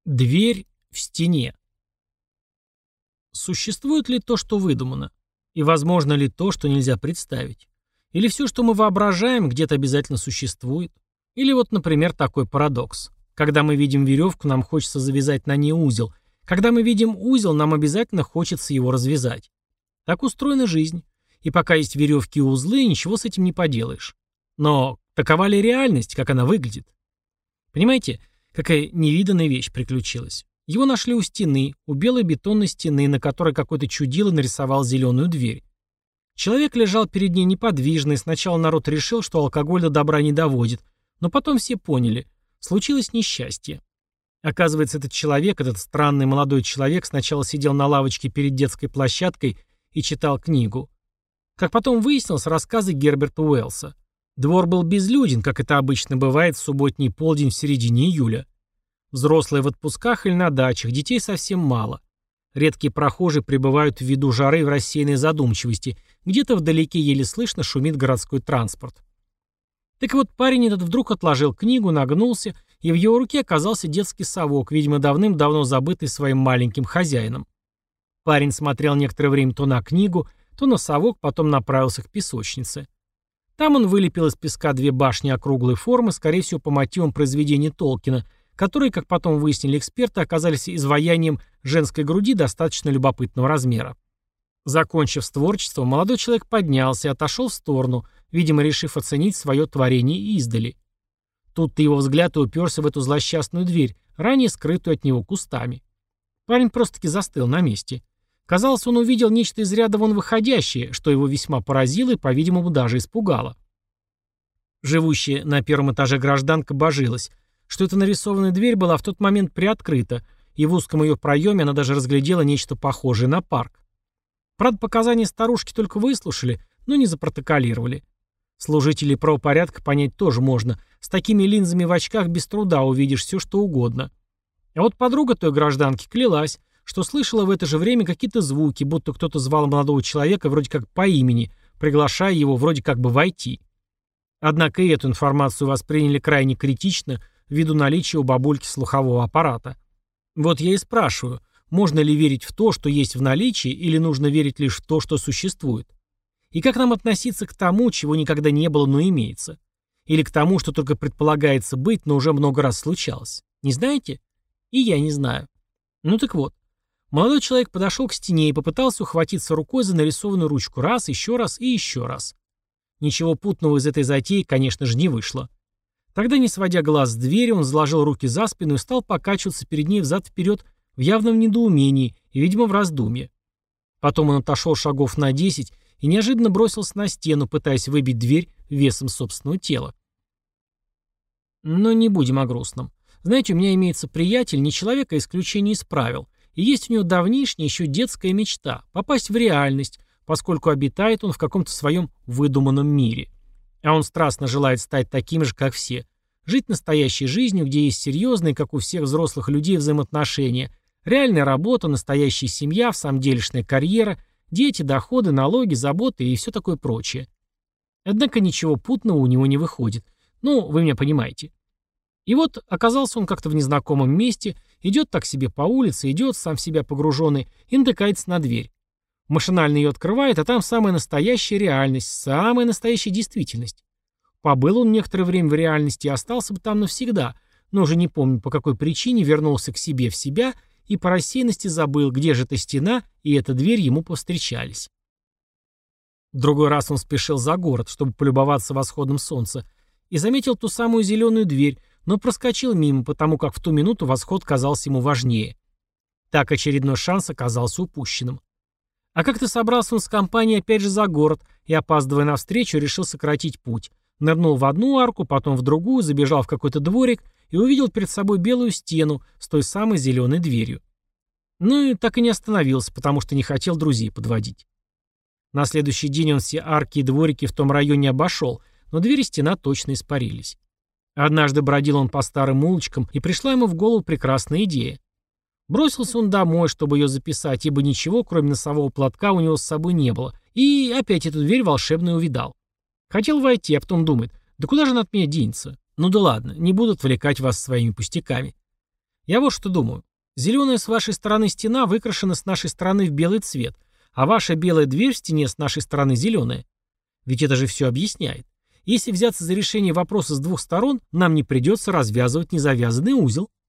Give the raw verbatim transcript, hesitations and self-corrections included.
Дверь в стене. Существует ли то, что выдумано? И возможно ли то, что нельзя представить? Или все, что мы воображаем, где-то обязательно существует? Или вот, например, такой парадокс. Когда мы видим веревку, нам хочется завязать на ней узел. Когда мы видим узел, нам обязательно хочется его развязать. Так устроена жизнь. И пока есть веревки и узлы, ничего с этим не поделаешь. Но такова ли реальность, как она выглядит? Понимаете, какая невиданная вещь приключилась. Его нашли у стены, у белой бетонной стены, на которой какой-то чудило нарисовал зеленую дверь. Человек лежал перед ней неподвижно, и сначала народ решил, что алкоголь до добра не доводит, но потом все поняли – случилось несчастье. Оказывается, этот человек, этот странный молодой человек сначала сидел на лавочке перед детской площадкой и читал книгу. Как потом выяснилось, рассказы Герберта Уэллса. Двор был безлюден, как это обычно бывает в субботний полдень в середине июля. Взрослые в отпусках или на дачах, детей совсем мало. Редкие прохожие пребывают в виду жары в рассеянной задумчивости, где-то вдалеке еле слышно шумит городской транспорт. Так вот, парень этот вдруг отложил книгу, нагнулся, и в его руке оказался детский совок, видимо, давным-давно забытый своим маленьким хозяином. Парень смотрел некоторое время то на книгу, то на совок, потом направился к песочнице. Там он вылепил из песка две башни округлой формы, скорее всего, по мотивам произведения Толкина, которые, как потом выяснили эксперты, оказались изваянием женской груди достаточно любопытного размера. Закончив с творчеством, молодой человек поднялся и отошел в сторону, видимо, решив оценить свое творение издали. Тут-то его взгляд и уперся в эту злосчастную дверь, ранее скрытую от него кустами. Парень просто-таки застыл на месте. Казалось, он увидел нечто из ряда вон выходящее, что его весьма поразило и, по-видимому, даже испугало. Живущая на первом этаже гражданка божилась, что эта нарисованная дверь была в тот момент приоткрыта, и в узком ее проеме она даже разглядела нечто похожее на парк. Правда, показания старушки только выслушали, но не запротоколировали. Служителей правопорядка понять тоже можно. С такими линзами в очках без труда увидишь все, что угодно. А вот подруга той гражданки клялась, что слышала в это же время какие-то звуки, будто кто-то звал молодого человека вроде как по имени, приглашая его вроде как бы войти. Однако и эту информацию восприняли крайне критично, ввиду наличия у бабульки слухового аппарата. Вот я и спрашиваю, можно ли верить в то, что есть в наличии, или нужно верить лишь в то, что существует? И как нам относиться к тому, чего никогда не было, но имеется? Или к тому, что только предполагается быть, но уже много раз случалось? Не знаете? И я не знаю. Ну так вот. Молодой человек подошел к стене и попытался ухватиться рукой за нарисованную ручку раз, еще раз и еще раз. Ничего путного из этой затеи, конечно же, не вышло. Тогда, не сводя глаз с двери, он заложил руки за спину и стал покачиваться перед ней взад-вперед в явном недоумении и, видимо, в раздумье. Потом он отошел шагов на десять и неожиданно бросился на стену, пытаясь выбить дверь весом собственного тела. Но не будем о грустном. Знаете, у меня имеется приятель, не человек, а исключение из правил. И есть у него давнишняя еще детская мечта – попасть в реальность, поскольку обитает он в каком-то своем выдуманном мире. А он страстно желает стать таким же, как все. Жить настоящей жизнью, где есть серьезные, как у всех взрослых людей, взаимоотношения, реальная работа, настоящая семья, всамделишная карьера, дети, доходы, налоги, заботы и все такое прочее. Однако ничего путного у него не выходит. Ну, вы меня понимаете. И вот оказался он как-то в незнакомом месте, идет так себе по улице, идет, сам в себя погруженный, и натыкается на дверь. Машинально ее открывает, а там самая настоящая реальность, самая настоящая действительность. Побыл он некоторое время в реальности и остался бы там навсегда, но уже не помню по какой причине вернулся к себе в себя и по рассеянности забыл, где же эта стена и эта дверь ему повстречались. В другой раз он спешил за город, чтобы полюбоваться восходом солнца, и заметил ту самую зеленую дверь, но проскочил мимо, потому как в ту минуту восход казался ему важнее. Так очередной шанс оказался упущенным. А как-то собрался он с компанией опять же за город и, опаздывая навстречу, решил сократить путь. Нырнул в одну арку, потом в другую, забежал в какой-то дворик и увидел перед собой белую стену с той самой зеленой дверью. Ну и так и не остановился, потому что не хотел друзей подводить. На следующий день он все арки и дворики в том районе обошел, но дверь и стена точно испарились. Однажды бродил он по старым улочкам, и пришла ему в голову прекрасная идея. Бросился он домой, чтобы ее записать, ибо ничего, кроме носового платка, у него с собой не было, и опять эту дверь волшебную увидал. Хотел войти, а потом думает, да куда же она от меня денется? Ну да ладно, не буду отвлекать вас своими пустяками. Я вот что думаю. Зеленая с вашей стороны стена выкрашена с нашей стороны в белый цвет, а ваша белая дверь в стене с нашей стороны зеленая. Ведь это же все объясняет. Если взяться за решение вопроса с двух сторон, нам не придется развязывать незавязанный узел.